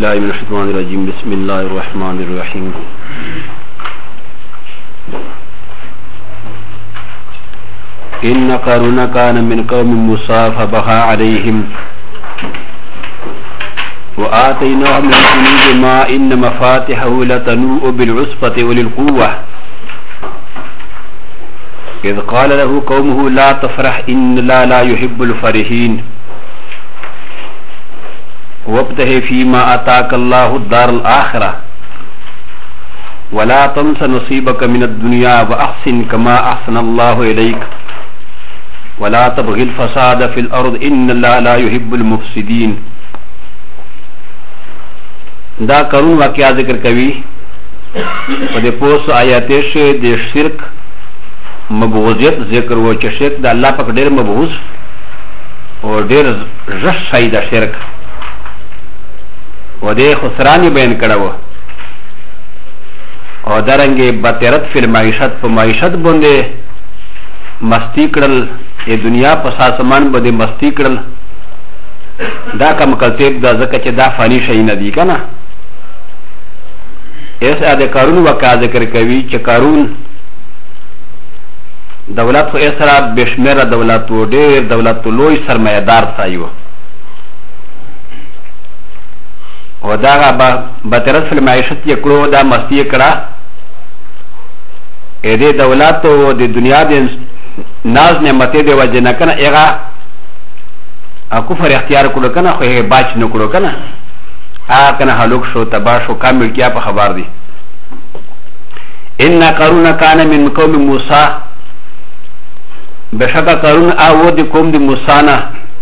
بالله من الشيطان الرجيم بسم الله الرحمن الرحيم إن قارون كان من قوم موسى فبغى عليهم وآتيناه من الكنوز ما إن مفاتحه لتنوء بالعصبة أولي القوة إذ قال له قومه لا تفرح إن الله لا يحب الفرحين وابتغ فيما آتاك الله الدار الآخرة ولا تنس نصيبك من الدنيا وأحسن كما أحسن الله إليك ولا تبغي الفساد في الأرض إن الله لا يحب المفسدين. دا قرون واقعا ذکر کوي په دې پوس آیاتې شه د شرک مبغوزیت ذکر و چې شرک د الله پاک ډېر مبغوز او ډېر ژر شي د شرک و دې خسرانی بیان کړو او درنګې بترت فی المعیشت په معیشت باندې مستی کړل ای دنیا په ساسمان باندې مستی کړل دا کم کلتیب دا ځکه چې دا فانی شي نه دی کنه. ایسا د قارون واقعا ذکر کوي چې قارون دولت خو اسره بشمیره دولت و ډېر دولت لوی سرمایه‌دار ځای و و دا بترت فی المعیشت یې کړو دا مستی یې کړه ا دې دولت او د دنیا د ناز نعمتې د وجې نه کنه هغه کفر اختیار کړو کنه خو هغه باچ نه کړو کنه کنه هلوک شو تباه شو کامل کیا په خبر دی. ان قارون کان من قوم موسی بشکا قارون او د قوم د موسی نه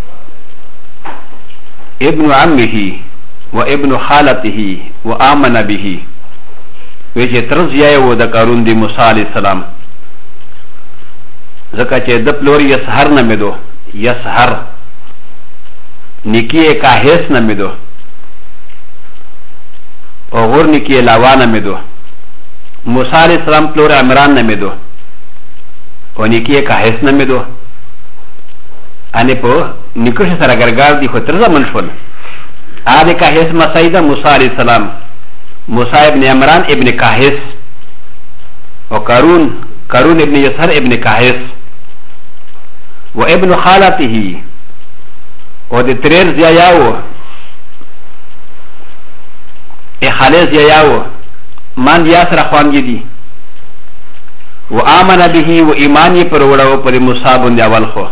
ابن عمه و ابن خالته و آمن به ویچه ترز یای و دا قارون دی موسی علیہ السلام زکا چه د پلور یسهر نمیدو یسهر نکی کاهیس نمیدو او غور نکی لاوا نمیدو موسی علیہ السلام پلور عمران نمیدو او نکی کاهیس نمیدو انی پو نکوش سرگرگار دی خود ترزا منشون آده کاهیس مسایده موسی علیہ السلام موسی ابن عمران ابن کاهیس و قارون ابن یسهر ابن کاهیس و ابن خالته و ده تریر زیایاو خالی زیایاو من یاسر خوانگی دی و آمن بهی و ایمانی پر وڑاو پر مصابون دی اول خو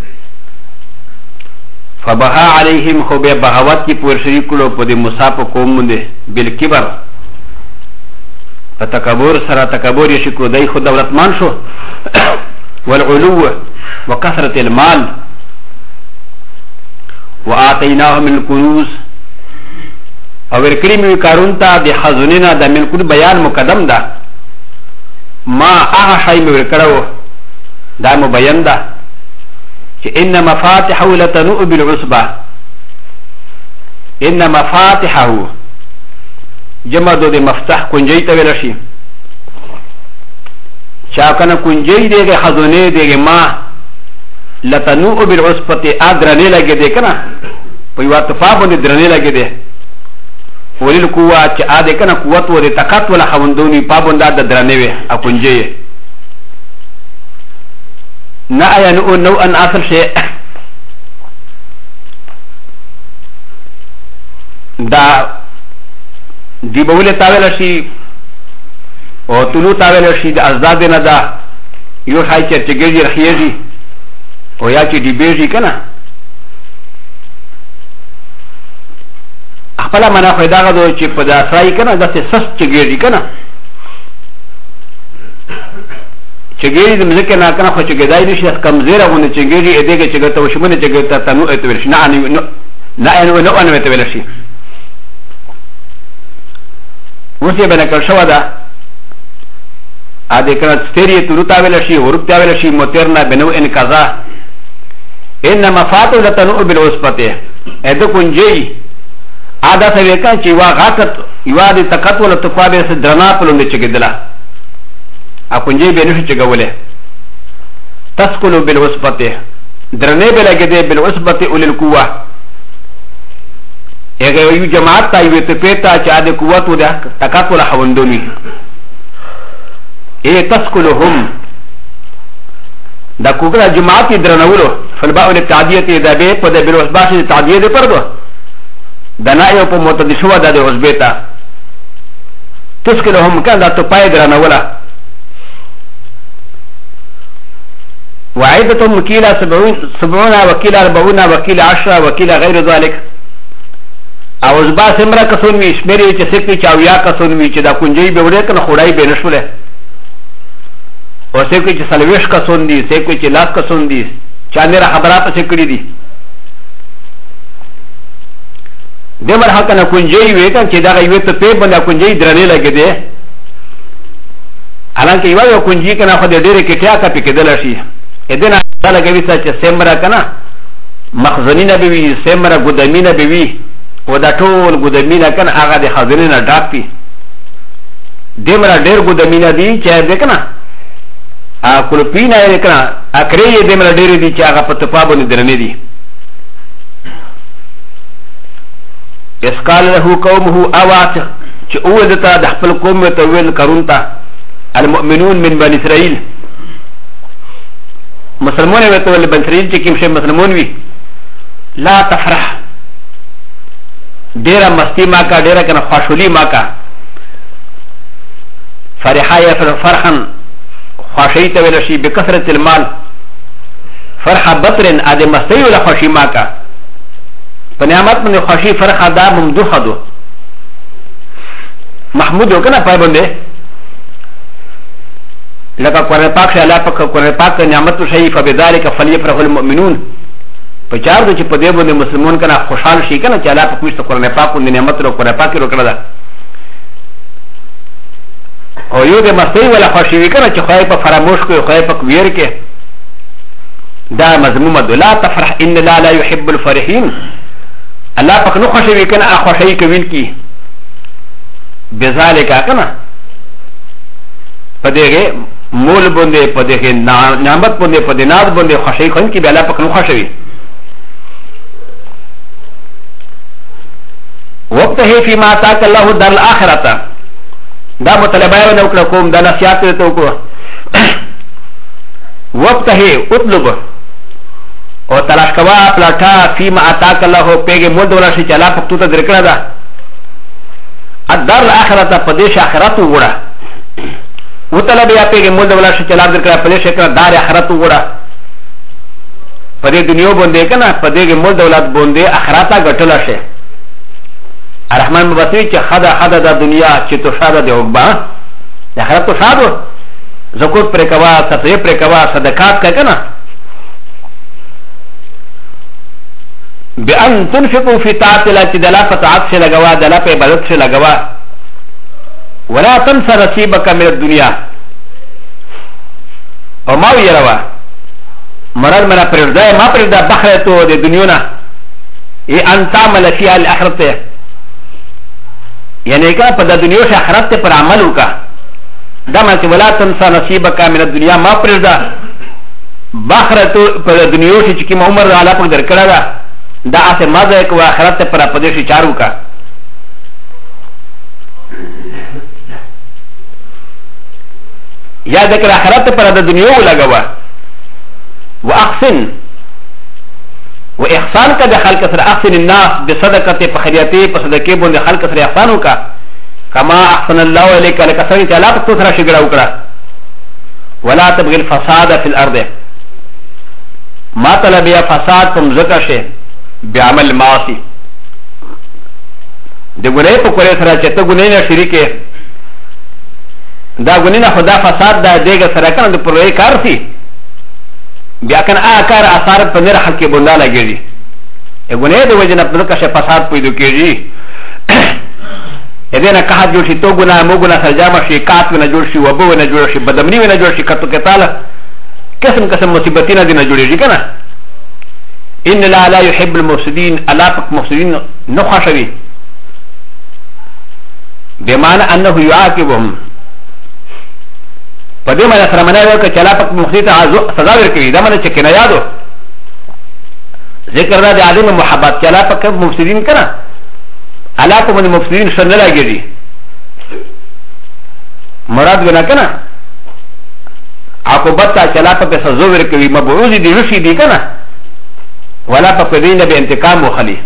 فبها علیهم خو بے بغاوت کی پور شریکلو پا دی مصاب قوم منده بالکبر فتکبور سرا تکبور یشکلو دی خود دولتمان شو والعلو و کثرت المال و آتیناه من الکنوز او ورکری می قارون تا دی خزونینا دا ملکون بیان مقدم دا ما آغا شای می ورکرو دا مبین دا ان مفاتحه لتنوء بالعصبه ان مفاتحه جمع دو دی مفتاح کنجی تا ویل شي چا کنه کنجی دیگه خزونه دیگه ما لتنوء بالعصبه ادرنه لگه دی کنه په یو اتفاق باندې درنه لگه دی ولل قوه چې اده کنه قوت و دی طاقت ولا خوندونی پابند د درنه وي ا کنجی نا ایا نو ان اصل شيء دا دی بوله تاویل شي او طلوع تاویل شي د ازداد نه دا یو شای چې ګرځي رخیږي او یا چې دی بیږي کنه خپل معنا خو دا غو چې په داسای کنه د سس چې ګرځي کنه چګری د ملک نه کنه خو چې ګدای نشي کمزوره غونه چګری ا دې کې چې ګټه وشمنه چې ګټه تنو اتول شي نه نو ان اتول شي وسه بنه کړ شو دا ا دې کړه ستری ترتا ویل شي ورته ویل شي موترنا بنو ان قضا ان مفاتو لتنو بالوسبته ا دې کنجي ادا څه وکړه چې وا غاکت یوا دې تکت ول تقابه سره درنا پلوند چې ګدلا ا کنجي به نشي چګولې تسکلو بالوسبته درنه به لګې دې بالوسبته اول القوه اگه یو جماعت تا یو تپیتا چا د قوت و د طاقت ولا خوندونی ای تسکلهم دا کوګه جماعت درنولو فلباء التعدیه د به په د بلوسباش د تعدیه د پردو دنا یو په متدشو د اوسبیتا تسکلهم کان دا ته پای درنولا وعيدتهم وكيلا 70 وكيلا 40 وكيلا 10 وكيلا غير ذلك او زبا سمرا کسون وی شمیری چې سکوی چاویا کسون وی چې دا کنجی به وړه کنه خړای به نشوله او سکوی چې سلويش کسون دي سکوی چې لاس کسون دي چانه را خبرات څه کړی دي دمر حق نه کنجی وی ته چې دا یو ته په باندې کنجی درنه لګی دی حالانکه یو کنجی کنه خو دې ډېر کټیا کا پکېدل شي ادنا لګوي چې سمرا کنه مخزنینه به وي سمرا ګدمینه به وي و دا ټول ګدمینه کنه هغه د خزینه ډاک پی دمرا ډېر ګدمینه دي چې دې کنه ا کلپینه یې کنه اکرې دمرا ډېر دي چې هغه په تپابونه درنه دي اسقال له قومه اوات چې اوذتا د خپل قوم ته ویل کارونتا المؤمنون من بني اسرائيل مسلمون ویته ول بني اسرائيل چې کوم شي مسلمون وي لا تفرح ډیره مستی ما کا ډیره کنه خوشحالي ما کا فرحا یا فرحا خوشی ته ویل شي بکثرت المال فرحا بطرن ا د مستی ولا خوشی ما کا په نعمت باندې خوشی فرحا دا ممدوح دو محمود وکنه پای باندې لکه قرآن پاک شه الله پاک قرآن پاک نعمت شي فبذلك فليفرح المؤمنون په چار د چې په دې باندې مسلمان کنه خوشحال شي کنه چې الله په کومه قرآن پاک باندې نعمت ورو قرآن پاک ورو کړل دا او یو د مستی ولا خوشي وی کنه چې خدای په فراموش کوي خدای په ویر کې دا مذمومه ده لا تفرح ان لا يحب الفرحين الله پاک نو خوشي وی کنه خوشي کوي کی بذالک کنه په دې مول باندې په دې نعمت باندې په دې ناز باندې خوشي کوي کی به الله پاک نو خوشي وقته فيما اتاك الله دار الاخره دا مطلبه نو کړ کوم دا نصيحت ته وکړه وقته اطلب او تلاش کوا پلاټا فيما اتاك الله پیګه مول ولا شي چلا پختو ته درکړه دا الدار الاخره په دې اخرت وګړه وطلب یا پیګه مول ولا شي چلا درکړه په دې شکر دار اخرت وګړه په دې دنیا باندې کنه په دې مول دولت باندې اخرت غټل شي الرحمن مبتوی چې خدا دا دنیا چې تو شاده دی وګبا د آخرت تو شادو زکات پر کوا صدقه پر کوا صدقات کا کنه بان تنفقوا في طاعه الله چې دلا فتعات سے لگوا دلا په عبادت سے لگوا ولا تنسى نصيبك من الدنيا او ما ويروا مراد منا پردا ما پردا بخره تو د دنیا نه ای ان تعمل فيها الاخرته یعنی کہ پدا دنیا سے آخرت پر عمل ہوگا دا معنی کہ ولا تنسى نصیبک من الدنیا ما پردا باخرت پر دنیا سے چکی عمر اعلی پر در کڑا دا اسے مزہ کو آخرت پر پدیش چارو کا یا ذکر آخرت پر دنیا لگا واحسن واحسان کا دخل کثر احسن الناس بصدقه فخريته بصدقه بند خلق کثر احسانو کا كما احسن الله اليك لكثر تعالى تثرى شجره وكرا ولا تبغي الفساد في الارض ما طلب يا فساد تم ذکر شه بعمل معاصي د ګناه په کولو سره چې ته ګناه نه شریکه دا ګناه نه خدا فساد دا دیګه سره کنه د پروي کار سي بیا کنه اکار اثر په نره حق کې بندا لګیږي ګناه د وجه نه په کښه فساد پیدا کیږي اذا نه که جوړ شي تو ګناه مو ګناه سرجام شي کات نه جوړ شي وبو نه جوړ شي بدمنی نه جوړ شي کتو کتاله قسم قسم مصیبتونه دي نه جوړيږي کنه ان لا يحب المفسدين الا فك مفسدين نخشوي بمعنى انه يعاقبهم پدې معنی سره منه یو ک چلا پک مفسد سزا ورکوي دا معنی چې کنه یادو ذکر را د عالم محبت چلا پک مفسدين کنه الله په من مفسدين شنه راګيږي مراد بنا کنه عقوبت تا چلا په سزا ورکوي مبعوث دي رشي دي کنه ولا په دینه به انتقام وخلي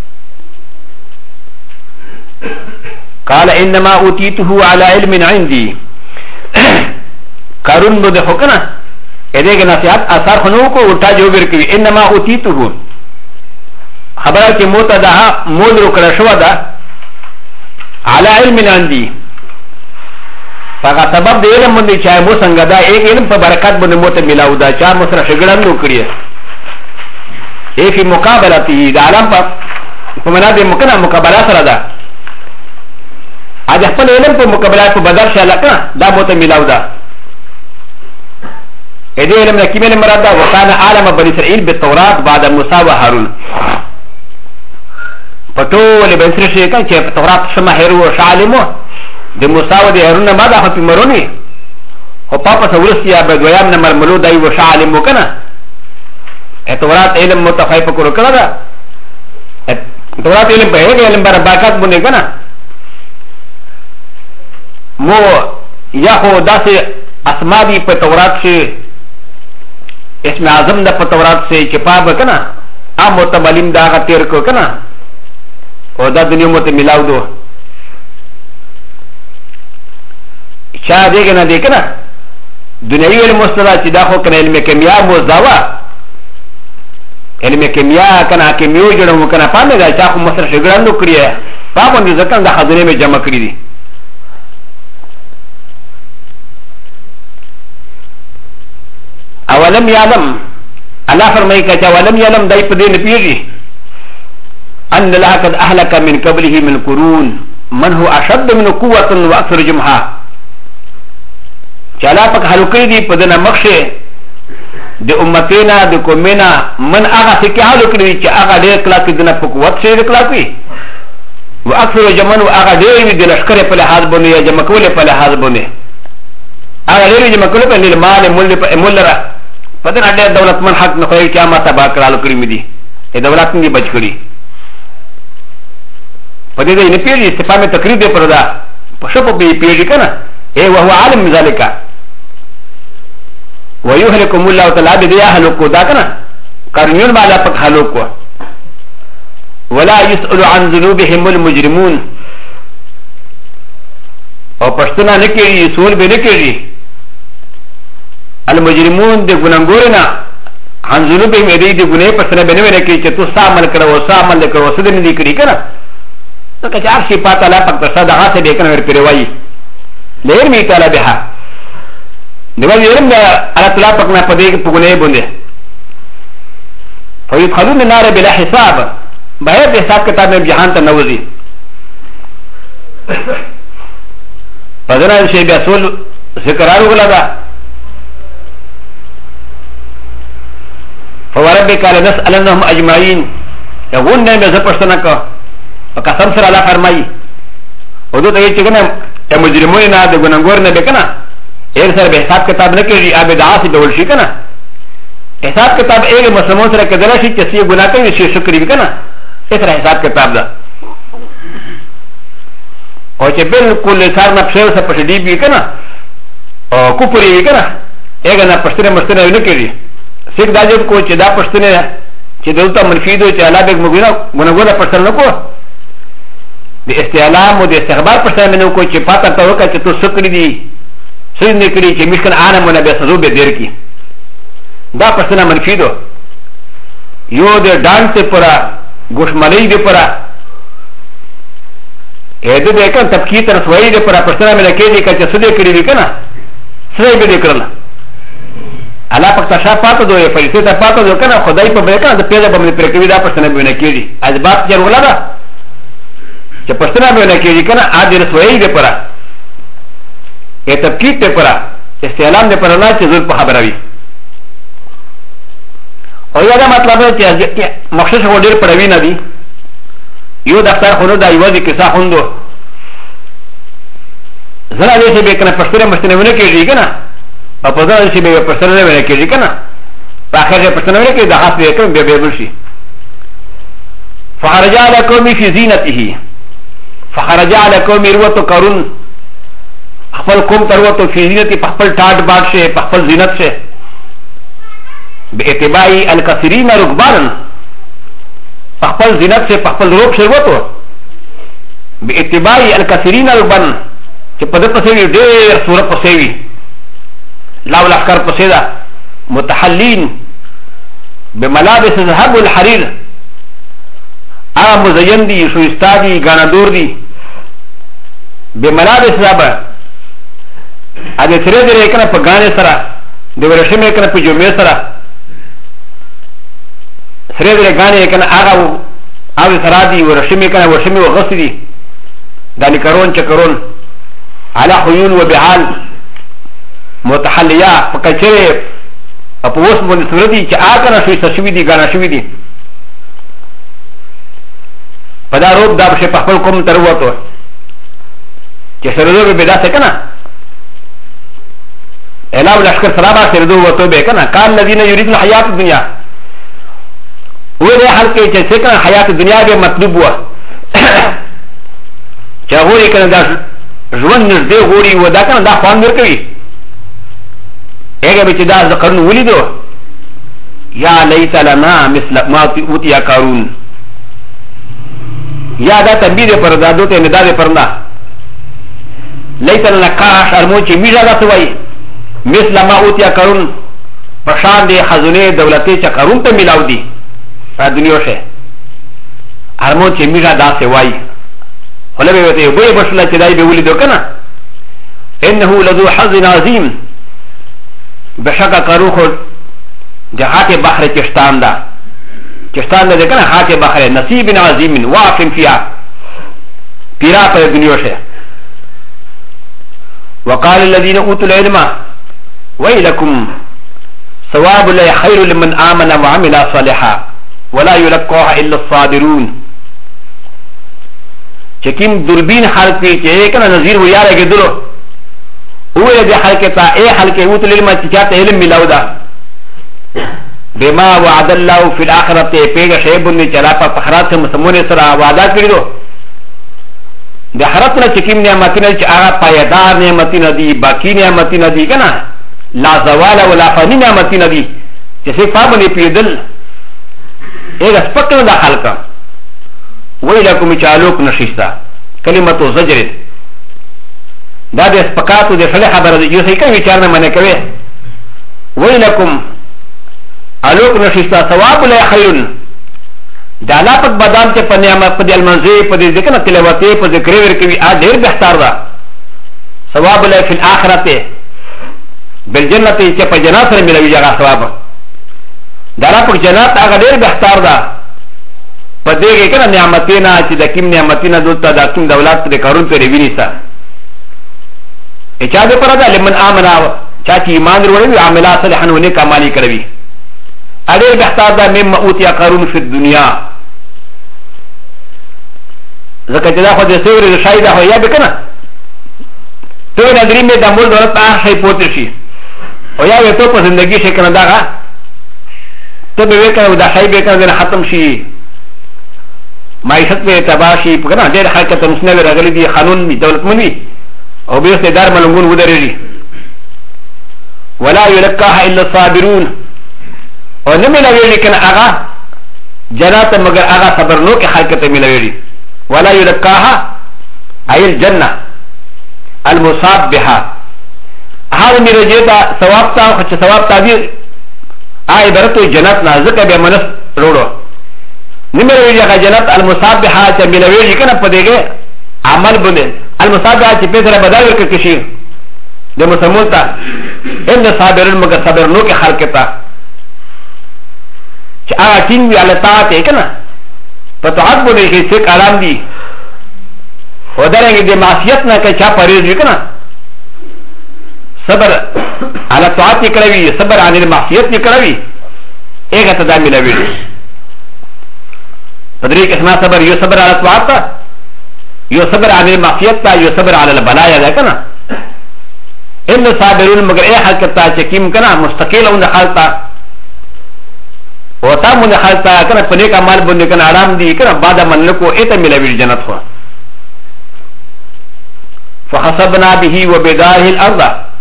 قال انما اوتيته على علم عندي قارون بده حکنا اده نصيحت اثر خنو کو الٹا جو ورکوي انما اوتيته خبره چې موته ده مول وکړه شو ده على علم عندي فقط سبب د علم باندې چې مو څنګه دا ایک علم په برکت باندې موته ملاو دا چا مو سره شګړن نو کړی ای فی مقابلته د عالم په معنا د مکنه مقابله سره ده اځ خپل علم په مقابله په بدر شاله کنه دا موته ملاو ده ا دې علم نه کیمه مراد ده وکانه عالم بنی اسرائیل بالتورات بعد موسی و هارون پټول بنی اسرائیل کې چې تورات شمه هرو شالمو د موسی و د هارون ما ده په مرونی او پاپا سورسیا به دویام نه مرملو دای و شالمو کنه ا تورات علم متفایف کړو کړه دا تورات علم په هغه علم برکات باندې کنه مو یا خو داسې اسما دي په تورات کې اسم اعظم د په تورات سے چې پابه کنه ا متملیم دا غتیر کو کنه او دا دنیا مت ملاو دو چا دې کنه دې کنه دنیوي علم مستلا چې دا خو کنه علم کیمیا مو زاوا علم کیمیا کنه کیمیو جوړو کنه پامه دا چا خو مستر شګړندو کړی پابه دې ځکه د خزانه می جمع کړی دي اولم يعلم الله فرمائے کہ اولم يعلم دای پدې نه پیږي ان الله قد اهلك من قبله من قرون من هو اشد من قوه واكثر جمعا چلا پک هلوکې دي پدې نه مخشه د امتینا د کومینا من هغه څه هلوکې دي چې هغه ډېر کلا کې دنه په قوت سره کلا کوي واكثر جمعا هغه ډېر دي لشکره په لحاظ باندې یا جمع کول په لحاظ باندې هغه ډېر جمع کول په مال مولره پدې اړه دولت من حق نه کوي قیامت با کړهلو کړی مې دي ا دولت نه بچ کړی پدې دې نه پیږي استفامه تقریر دې پردا پښه په پیږي کنه اے وهو عالم ذالک ويهلكم الله تعالی دې اهلکو دا کنه قرنون بالا پک هلوکو ولا يسأل عن ذنوبهم المجرمون او پښتنه نه کوي سوال به نه کوي المجرمون د ګناګورنا عن ذنوبهم دې د ګناه په سره بنوي نه کوي چې تو سامل کړو سامل کړو سده نه دي کړی کنه نو که چار شي پاته لا پک تصدا هغه دې کنه ور پیروي لیر می تعالی بها دیو یې نه الله تعالی پک نه پدې په ګناه باندې فیدخلون النار بلا حساب بغیر حساب کتاب میں جهان ته نوځي پدې شي بیا سول ذکرارو لگا فوربك لنسألنهم أجمعين يقول نعم يزبطنا وقسم سر الله فرمائي ودو تغيي چكنا يا مجرمون نا دي گناهگور نه بكنا اير سر به حساب کتاب نه کړي ابي دعا سي ډول شي کنه حساب کتاب اير مسلمان سره کدل شي چې سي ګناه کوي شي شکر وکنا اسره حساب کتاب ده او چې بالکل کار نه پښه سره پښه دی بي کنه او کوپري کنه اګه نه پښتنه مستنه نه کړي سیک داجب کو چې دا پښتنه چې دلته منفی دو چې الله به ګناګور پښتنه کو د استعلام او د استخبار پښتنه نه کو چې پاته ته وکړه چې تو سکړی دي سې نه کړی چې مشکل انه مونږ به سزو به دیر کی دا پښتنه منفی دو یو د ډانټ پورا ګوشملې دی پورا اې دې کله تفکیک تر سوې دی پورا پښتنه مې کېږي چې څه دې کړی وی کنه څه به دې کړل الله پاک ته شفاعت دوی فرشته ته پاتو دو کنه خدای په برکت د پیدا باندې پرکوي دا پښتنه به نه کېږي ازبات جوړ ولا چې پښتنه به نه کېږي کنه ا دې رسوي دې پورا ا تفکیک ته پورا استعلام دې پورا نه چې زول په خبره وي او یا دا مطلب چې مخصوص هډر پړوي نه دي یو دفتر خونو دا یو دي کیسه خوندو زړه دې چې به کنه پښتنه مشتنه ونه کېږي کنه او په ځای چې به پښتنه ونه کېږي کنه په اخر کې پښتنه ونه کېږي دا خاصه کوم به به شي فخرج على قومي في زينته فخرج على قوم روتو قارون خپل قوم تروتو في زینت خپل ټاټ باټ شه خپل زینت شه باتباع الكثيرين ركبانا خپل زینت شه خپل روپ شه وته باتباع الكثيرين ركبانا چې په دغه څه ډېر صورت پسې وي لاو لخر پسې ده متحلين بملابس الذهب والحرير مزين دي شو استادي غاندور دي بملابس ذهب اده سره دې کنه په غانې سره د ورشمې کنه په جمعې سره سره دې غانې کنه هغه او سره دي ورشمې کنه ورشمې وغس دي دالي کرون چکرون على حيون وبحال متحليه فكچره په اوس باندې سره دي چې هغه نه شوي تشوي دي غانا شوي دي په دا روپ دا په خپل کوم تر وته چې سره دوی به دا څه کنه الاو لشکر سلامه سره دوی وته به کنه کان الذين يريدون الحياه الدنيا وله حال کې چې څنګه حیات دنیا به مطلوب و چې غوړي کنه دا ژوند نږدې غوړي و دا کنه دا خوان ورکوي هغه به چې دا ذکرن ولیدو یا لیت لنا مثل ما اوتی قارون یا دا تنبیه پر دادو ته نه دا پرنده لیت لنا کاش ارمو چې میژه دا توي مثل ما اوتی قارون پشان دي خزونه دولتي چې قارون ته ملاو دي په دنیا شه ارمو چې میژه دا سوي ولې به ته وې بشله چې دای به ولیدو کنه انه لذو حظ عظیم بشکا قارون خو جهات بحر چشتان دا چشتان دا کنه هات بحر نصیب عظیم واقم فيها پیرا پر دنیا شه وقال الذين اوتوا العلم ويلكم ثواب الله خير لمن امن وعمل صالحا ولا يلقاها الا الصابرون چکیم دوربین خلق کې کنه نذیر و یاره کېدلو هو دې خلق ته اے خلق اوتوا العلم چې چاته علم ملاودا بما وعد الله في الاخره پیغه شی باندې چلا په اخرت مسمونه سره وعده کړی دو د اخرت نه چکیم نعمتونه چې هغه پایدار نعمتونه دي باقی نعمتونه دي کنه لا زوال ولا فانی نعمتونه دي چې څه فابنه پیدل اګه سپکه د خلق ویلکم چالوک نشیستا کلمه زجر دا د سپکاتو د فله خبره دي چې کوي چار نه منه کوي ویلکم الوک نشیستا ثواب له خیرن دا لا پک بدان ته په نعمت په دل منځي په دې ذکر تلاوت په ذکر ورکوي ا ډیر بهتر ده ثواب له په اخرته بالجنه چې په جنات سره ملوي هغه ثواب دا لا پک جنات هغه ډیر بهتر ده په دې کې کنه نعمتونه چې د کوم نعمتونه دلته د کوم دولت د کارون په ریوینی سره اچا دې پردا لمن امنا چا چې ایمان وروړي عمل صالحا ونه کمالي کوي ادير بهتر ده مما اوتي قارون في الدنيا ځکه چې دا خو د سوري شاید هو یا بکنه ته ندري مې د مول دولت ته شي پوتې شي او یا ته په ژوندۍ شي کنه دا ته به وکړو دا شي به کنه ختم شي معیشت به تباشي په کنه ډېر حرکت مسنه راغلي دي قانون دي دولت منوي او به څه دار ملنګون ودرېږي ولا يلقاها الا الصابرون او نه ملوي کنه هغه جنات مگر هغه صبر نو کې حرکت ملوي ولا يلقاها اي الجنه المصاب بها هذا مرجيتا ثواب تا خو ثواب تعبیر اي برتو جنت نازک به منس روړو نمروي هغه جنت المصاب بها چې ملوي کنه پدېګه عمل بونه المصاب بها چې په سره بدل ورکړي شي د مسلمان ته ان صابرون مگر صبر نو کې حرکت تا چې هغه ټینګ وی الله تعالی کنه په توحید باندې کې څه آرام دي و درنګ د معصیت نه کې چا پرېږ کنه صبر على طاعت کړوي صبر عن المعصیت کړوي هغه ته دا ملوي پدری قسمه صبر یو صبر على طاعت یو صبر عن المعصیت یو صبر على البلايا ده کنه ان صابرون مگر اے حرکت تا چې کیم کنه مستقیل اون حالتا وتا من حالتا کنه پنه کا مال باندې کنه آرام دي کنه بعد من کو ایته ملوي جنت خو فخسبنا به وبداره الارض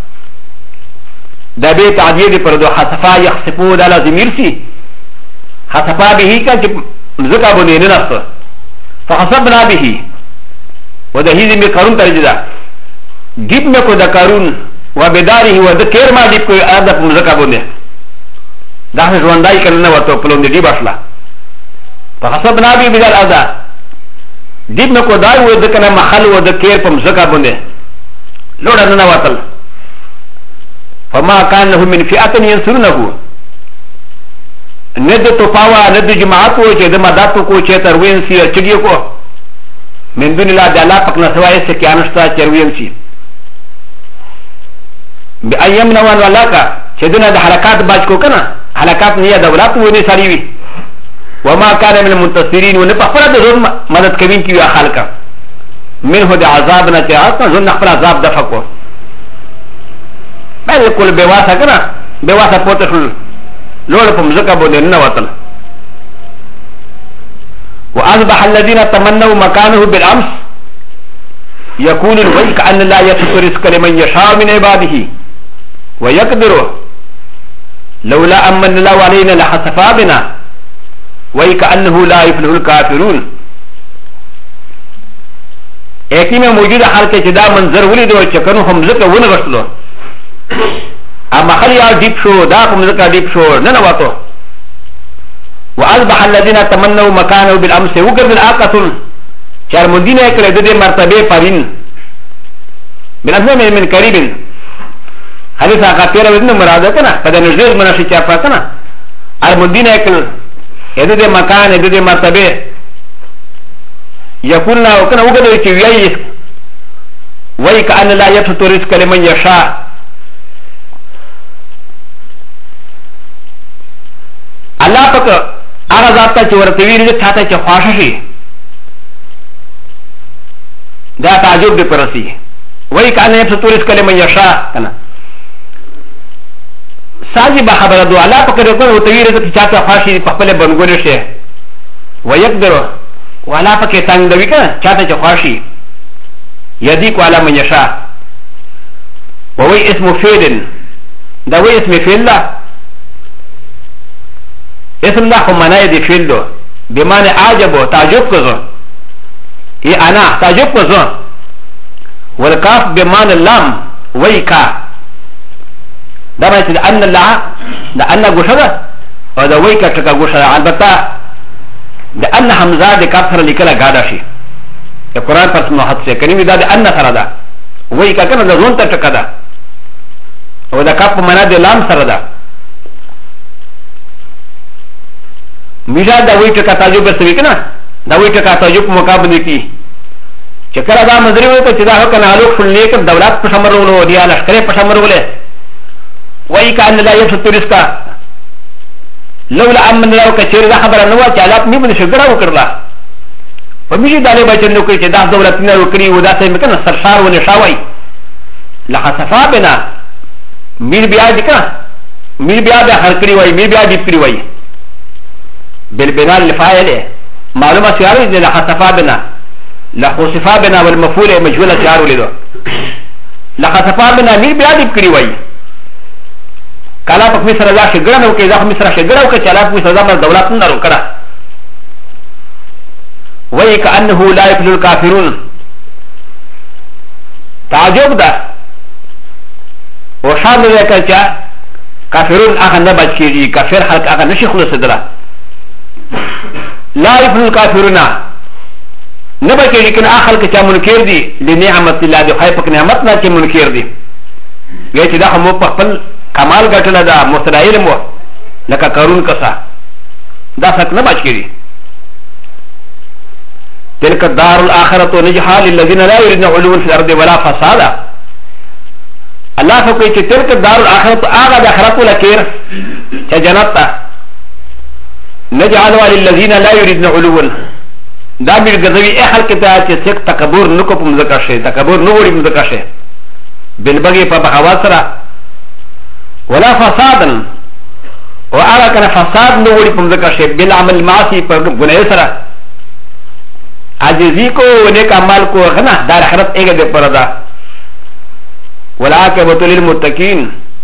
دا به تعدیه پر دو خسفا يخسفو دا لازم يرسي خسفا به کا زکا بنی نه نست فخسبنا به وده هیزی می قارون ترجدا دیب میں کو دا قارون وبداره و دا کیر ما دیب کو ارض پر زکا بنی دا سے ژوندای کرنے وته پلون دی باشلا فخسبنا به بدل الارض دیب میں کو دای و د کنه محل و د کیر پر زکا بنی لوڑا نه وتل فما كان له من فئه ينصرونه ند تو پاوا ند جماعت کو چه د مدد کو چه تروین سی چگی کو من دون الله د الله پاک نه سوای سے کیا نشتا چروین سی بأيمنا ولاکا چه دنه د حرکات باج کو کنا حرکات نه دولت و نه ساری وی وما كان من المنتصرين ون پخپل د زون مدد کوین کی خلق منه د عذاب نه چا زون خپل عذاب دفع کو بالکل بواسه کنا بواسه پوتہ شل لوڑ پم زکا بوده نه وتل واصبح الذين تمنوا مكانه بالامس يقول الويك ان لا يبسط رزق لمن يشاء من عباده ويقدر لولا امن الله علينا لخسف بنا ويكأنه لا يفلح الكافرون ایتی میں موجود حال کے جدا منظر ولید و چکنو ہم زکا ون غسلو اما خلی آل دیپ شو دا کم زکا دیپ شو ننواتو واصبح الذين تمنوا مكانه بالامس وقرد الآقة چار مدینہ اکر دد مرتبه پرین بالاسم من قریب حدیث آقا تیرہ ودن مراد کنا پدہ نجدیز مناشی چاپا کنا المدینہ اکر دد مکان دد مرتبه يقول لا وكان وقدر يتويا ويكأن لا يبسط رزق لمن يشاء الله پاک هغه ذات ته ورتوی رزق چاته چې خواشه شي دا تعجب دی پرسی ويكأن يبسط رزق لمن يشاء کنه صاحب خبر دو الله پاک ورتوی رزق چاته خواشه په خپل بنګول شي ويقدر والا پکې تنگ دوی کنه چاته چې خواشي یدی کو علی من یشاء ووی اسم فعل دا وی اسم فعل لا اسم لا هم معنی دی فعل دو بمعنی عجب و تعجب کو ای انا تعجب کو والکاف بمعنی لام وی کا دا معنی ان الله دا ان غشدا او دا وی کا ټکا غشدا البته د ان حمزه د کاف سره لیکل غاډه شي د قران پر سمحت سے کني دا د ان سره ده وای کا کنه د زون ته ټکا ده او د کاف په معنا د لام سره ده میجا دا وای ټکا تعجب سوي کنه دا وای ټکا تعجب مقابله کی چې کله دا مزري وي ته چې دا کنه الوک فل لیک دولت په شمرولو دی لشکره په شمرولو وای کا ان لا يفت رزقا لولا امن لو كثير ذا خبر نو چالات می بن شګړه وکړه په میږي دالې بچن نو کې چې دا دولت نه وکړي و دا څه مکنه سرشار و نشاوي لخسفا بنا میر بیا دکا میر بیا د هر کړی وای میر بیا دې کړی وای بالبناء الفاعل معلومه سیاره دې لخسفا بنا لخسفا بنا والمفعول مجهول سیاره ولیدو لخسفا بنا میر بیا دې کړی وای کالا پک مصر دا شګړه نو کې دا مصر شګړه او کې چالاک مصر دا مر دولت نه ورو کړه وای کانه لا یفلح الکافرون تعجب ده او شان دې کچا کافرون هغه نه بچ کیږي کافر خلق هغه نشي خلاص دره لا یفلح الکافرون نه بچ کیږي کنه اخل کې چا منکر دي لنعمت الله دی خای پک نعمت نه چې منکر دي وای چې دا هم په خپل کمال ګټل دا مستدعیل مو لکه قارون کسا دا څنګه نه بچ کیږي تلك الدار الاخره نجحا للذين لا يريدون علوا في الارض ولا فسادا الله فكوي چې تلك الدار الاخره هغه د اخرت لکیر چې جنت ته نجعل للذين لا يريدون علوا دا بیر ګذوی اهل کته چې څوک تکبر نکو په مذکر شي تکبر نو وړي مذکر شي بالبغي په بغاوت سره ولا فسادا وعلى كان فساد نوري پمزکا شے بالعمل معاصی پر گناہ سرا عجزی کو نیک عمل کو غنا دار حرت ایک دے پردا والعاقبة للمتقين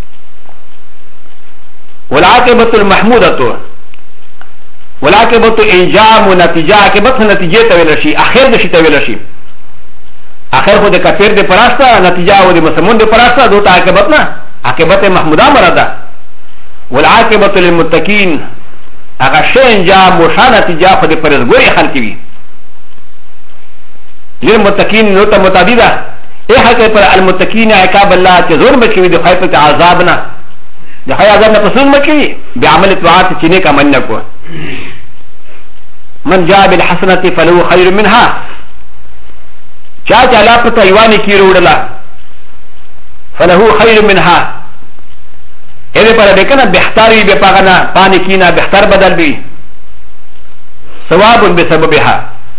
والعاقبة المحمودة والعاقبة انجام ونتيجة عاقبة نتيجة تولشي اخر دشي تولشي اخر خود کافر دے پراستا نتیجہ و دے مسلمون دے پراستا دو تا عاقبت نا عاقبت محمودہ مردا والعاقبة للمتقين اغا شے انجام و شا نتیجہ خود پرزگوری خلقی بھی للمتقين نوتا متعددہ اے حقیقت پر المتقین عقاب اللہ چه زور مچوی دے خواہ پر عذابنا دے خواہ عذابنا پسون مچوی بعمل اطاعت چینے کا من نکو من جاء بالحسنة فلو خير منها چاچ علا پتا ایوانی کی روڑلا فلہو خیر منها ایدے پر بیکنا بہتاری بے پاگنا پانی کینا بہتر بدل بھی ثواب بسببها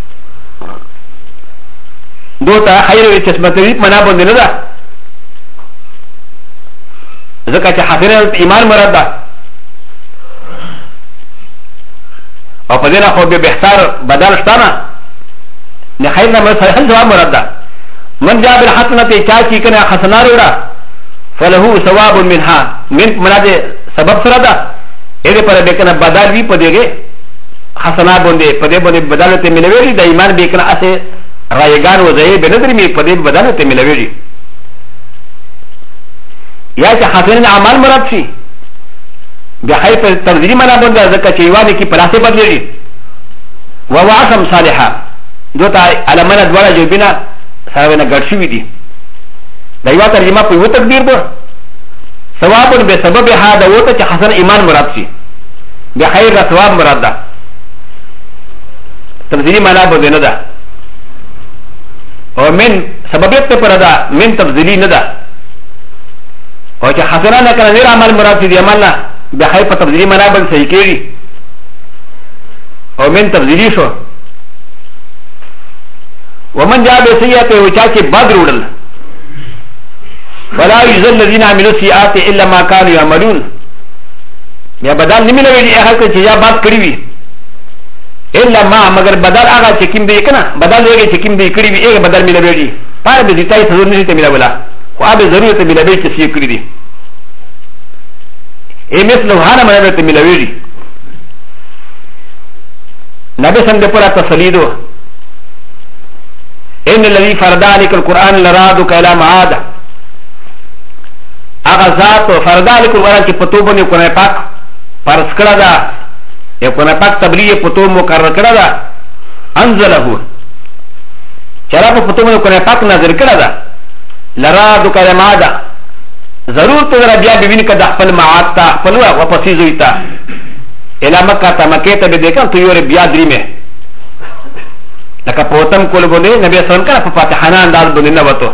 دوتا خیر چشمت ریپ منا بندی ندا ذکا چا حسنت ایمان مرد دا اور پدینا خود بے بہتر بدل شتانا نخيرنا من صحيح جواب مرد من جاء بالحسنة چاچی کنا حسنا روڑا فله ثواب منها من مناد سبب سردا ایدے پر بیکنا بدل بھی پدے گے حسنا بندے پدے بندے بدلتے ملویری دا ایمان بیکنا اسے رایگان و زہی بندر میں پدے بدلتے ملویری یا چا حسن اعمال مرد سی بخیر پر تفضیلی منا بندہ ذکا چیوانی کی پلاسے بدلیری ووعصم صالحا دوتا علمانا دوارا جو بنا سراوینا گرشوی دی دایوا ترجمه په یو تقدیر بو ثواب به سبب هذا وته چې حسن ایمان مراد شي به خیر را ثواب مراد ده تفضیلی معنا به نه ده او من سببیت ته پر ده من تفضیلی نه ده او چې حسنه نه کنه غیر عمل مراد دي عمل نه به خیر په تفضیلی معنا به صحیح کیږي او من تفضیلی شو ومن جاء بسيئة وشاكي بدر فلا يزل الذين عملوا السيئات الا ما كانوا يعملون يا بدل نمي لوي اخر کو چيزا بات کړی وي الا ما مگر بدل هغه چکیم دی کنه بدل ویږي چکیم دی کړی وي هغه بدل ملي ویږي پاره به دتای ضرور نه ته ملي ولا خو هغه ضرورت ملي وي چې سی کړی دي اے مثلو هانه مله ته ملي ویږي نبی څنګه پر تسلیدو ان الذي فرض عليك القران لرادك الى معاد اغذات فرض عليك القران کی پتو بنے قران پاک فرض کړه دا یہ قران پاک تبلیغ پتو مقرر کړه دا انزله چرا په پتو بنے قران پاک نازل کړه دا لرادك الى معاد ضرور تو بیا بوین کده خپل معاد تا خپل واپس زویتا الى مکه تا مکه ته به دیکھا تو یور بیا دریمه لکه پوتم کول بونه نبی اسلام کنه په فاتحانه انداز بونه نه وته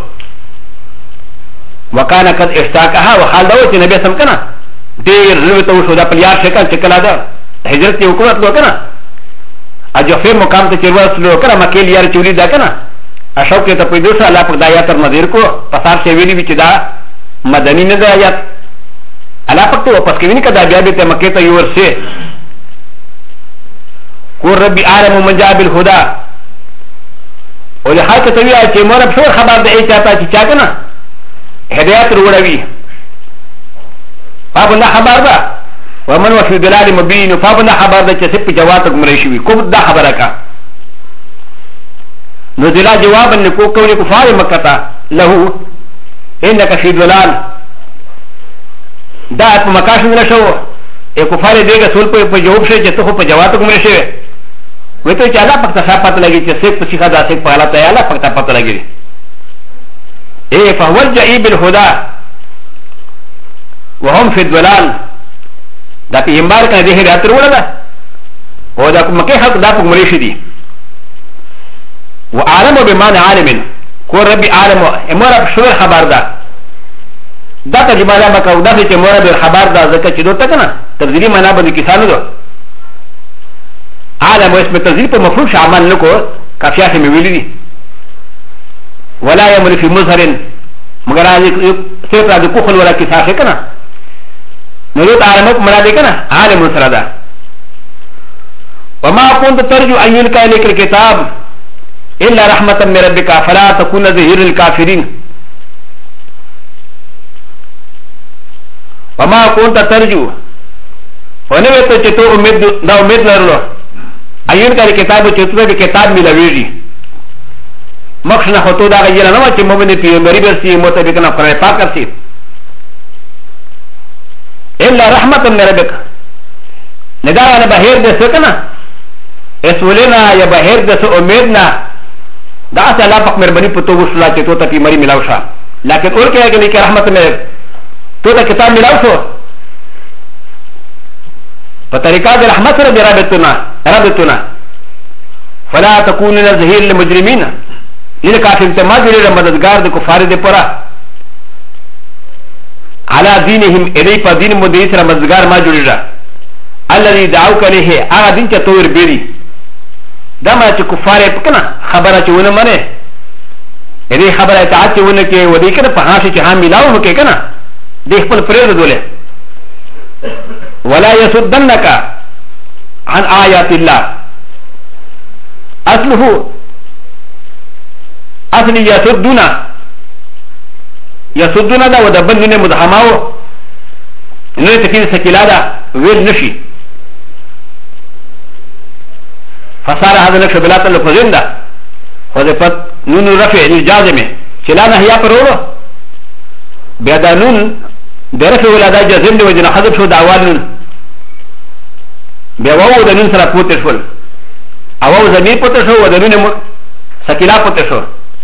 وکانه قد اشتاقها وحال دا چې نبی اسلام کنه ډیر زړه ته وشو دا پلیار شکل چکلا دا هجرت یو حکومت لو کنه اجفه مقام ته چیرواس لو کنه مکه لیار چولی دا کنه اشوک ته په دوسه الله په دایات مدیر کو پسار سی ویلی چې دا مدنی نه دا آیات الله پکته واپس کوي نه کدا بیا به ته مکه ته یور سي کو ربي عالم من جاء بالهدى ولحال که توی چې مور په خبر ده ای چاته چې چا کنه هدایت وروړوي پابنده خبر ده ومن وفي دلال مبين پابنده خبر ده چې سپ جواب کوم شي کوم دا خبره کا نو دلا جواب ان کو کوي کفار مکه له انك في دلال دا په مکه شنه شو ای کفار دیګه سول په جواب شي چې ته په جواب کوم شي وته چې الله پکته صاحب لګي چې څوک په شيخه داسې په حالت ته الله پکته پته لګي اے فهو جاء بالهدى وهم في الضلال دا په امبار کنه دې هدایت وروړه او دا مکه حق دا په مریشي دي وعالم بمعنى عالم کو ربي عالم امر شو خبر ده دا ترجمه ده مکه دا چې امر به خبر ده ځکه چې دوته کنه تفضیلی معنا باندې کیسانو ده عالم اسم تذيب مفروض عمل لكو كافيات مولدي ولا يمر في مظهر مگر صرف هذا كخل ولا كساخ كنا نلوت عالمك مراد كنا عالم سردا وما كنت ترجو ان يلقى اليك الكتاب الا رحمه من ربك فلا تكون ظهير الكافرين وما كنت ترجو ونويت چتو امید دا امید لرلو ایون کاری کتابو چتو دا کتاب ملویجی مخشنا خطو دا غیرا نوا چه مومن پیغمبری برسی مطابقنا قرآن پاک کرسی الا رحمتا من ربک ندارا بحیر دسو کنا اسولنا یا بحیر دسو امیدنا دا اسا اللہ پاک مربنی پتو وصلا چه تو تا پی مری ملاو شا لیکن اور کیا کہ رحمت میں تو تا کتاب ملاو شو فطریقہ دا رحمت سر رابطنا فلا تکونن ظہیر لمجرمین یہ کافی انتماد جوڑی را مددگار دا کفار دے پورا علا دینہم ادھئی پا دین مدعی سر مددگار ما جوڑی را اللذی دعو کلی ہے آغا دین چا طور بیری دا ما چا کفار پکنا خبرہ چا ونہ منے ادھئی خبرہ اطاعت چا ونہ کے ودی کنا پہاشی چا ہم ملاو ہو کے کنا دیکھ پل پریر دولے ولا يصدنك عن آيات الله اصل يصدنا دا ودبن مدحماو انه تفيد سكيلا دا ويل نشي فصار هذا نقش بلات اللفظين دا وذفت نون رفع الجازمه چلانا هيا پرورو بيدا نون درفع ولادا جازم دي وجنا حذف شو دعوال نون بيواو دا نون سرا پوتش ول اواو زمين پوتشو و دا نون سكيلا پوتشو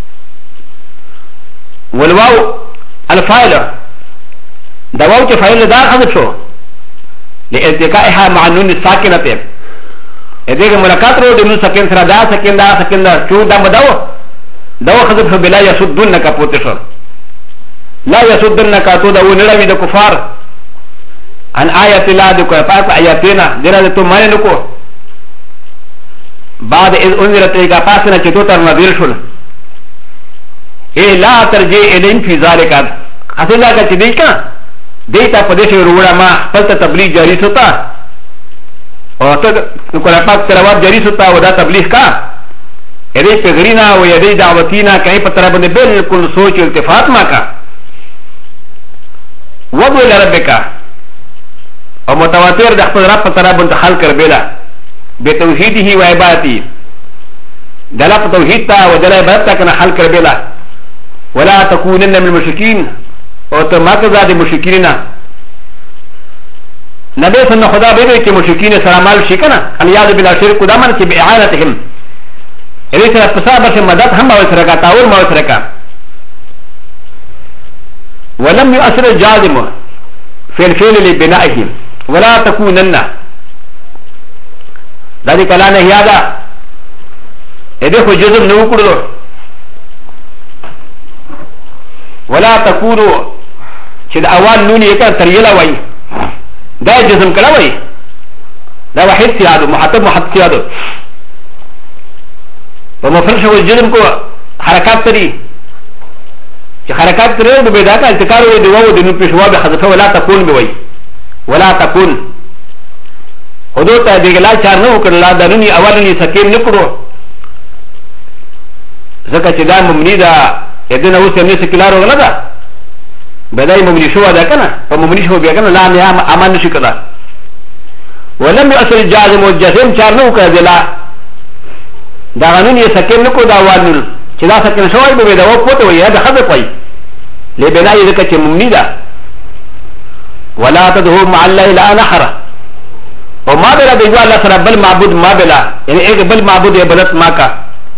والواو الفاعل دواو چه فاعل دار حذف شو لالتقائها مع النون الساكنه ادغه ملاقات رو د نون ساکن سره دا ساکن دا ساکن دا شو دا مداو دوا حذف شو بلا يسدنك پوتشو لا يسدنك تو دا ونړوي د کفار ان آیات الله د کو پاک آیاتنا دره ته معنی نکو بعد اذ انذرت کا پاسنه چې تو تر نذیر شول اے لا ترجع الین فی ذلک اصل دا چې دی کا دیتا پدې شی وروړه ما خپل تبلیغ جاری ہوتا او ته قرآن پاک تلاوت جاری ہوتا ودا تبلیغ کا اې په غرینا او یې دعوتینا کای په طرف باندې بالکل سوچ التفات ما کا وضو لربک او متواتر د خپل رب په طرف باندې حل کر بیلا به توحیده و عبادتی دلا په توحید تا او دلا عبادت تا کنه حل کر بیلا ولا تكونن من المشركين او ته ماته زاد مشرکین نبی صلی الله خدا به کې مشرکین سره مال شي کنه ان یاد بلا شرک دامن کې به اعانتهم اې سره پسابه مدد هم او سره کا تعاون مو سره کا ولم يؤثر الجازم في الفعل لبنائهم ولا تكونن ذلك لا نهيادا اذا خو جزم نو کړو ولا تكونوا چې د اول نون یې کړ تر یلا وای دا جزم کړه وای دا واحد سیاد محتب سیاد په مفرش او جزم کو حرکات تری چې حرکات تری د بيدا کا انتقال وي دی وو د نو پښوا به حذف ولا تكون به وای ولا تكون حدود ته دیګلا چار نو کړل دا نونی اولنی سکیم نکړو زکه چې دا ممنی دا اذن اوس نه سکلارو غلا دا بدای ممنی شو دا کنه په ممنی شو بیا کنه لا نه امان نشي کړه ولم يؤثر الجازم والجزم چار نو کړل دا غنونی سکیم نکو دا وانل چې دا سکیم شوی به دا و پوتو یا دا خذ پي لبنای زکه چې ممنی دا ولا تدعو مع الله لا نحر وما بلا بيجوا الله سره بل معبود ما بلا يعني ايه بل معبود عبادت ما کا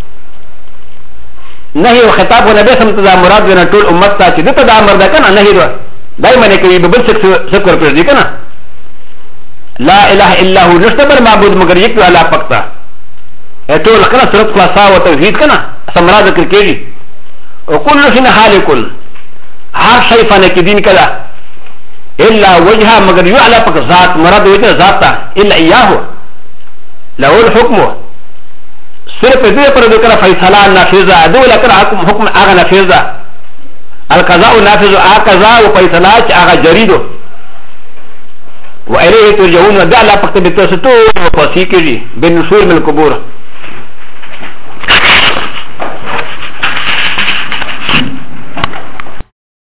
نهي وخطاب ونبي سمت دا مراد بنا طول امت تا چې دته دا امر ده کنه نهي دایمه نه کوي بل شکر پر دي کنه لا اله الا هو نشتبر معبود مگر یک الله پکتا ټول کنه صورت خلاصا او توحید کنه سمرا ذکر کیږي او كل شيء خالق هر شی فن کې دین کلا الا وجهه مگر یو الله پک ذات مراد وجه ذات الا اياه له الحكم صرف دې پر دې کړه فیصله نافذه دوله کړه حکم هغه نافذه القضاء نافذ اقضاء او فیصله چې هغه جریدو و الیه ترجعون دا الله پک ته تاسو ته پسې کېږي بنشور من القبور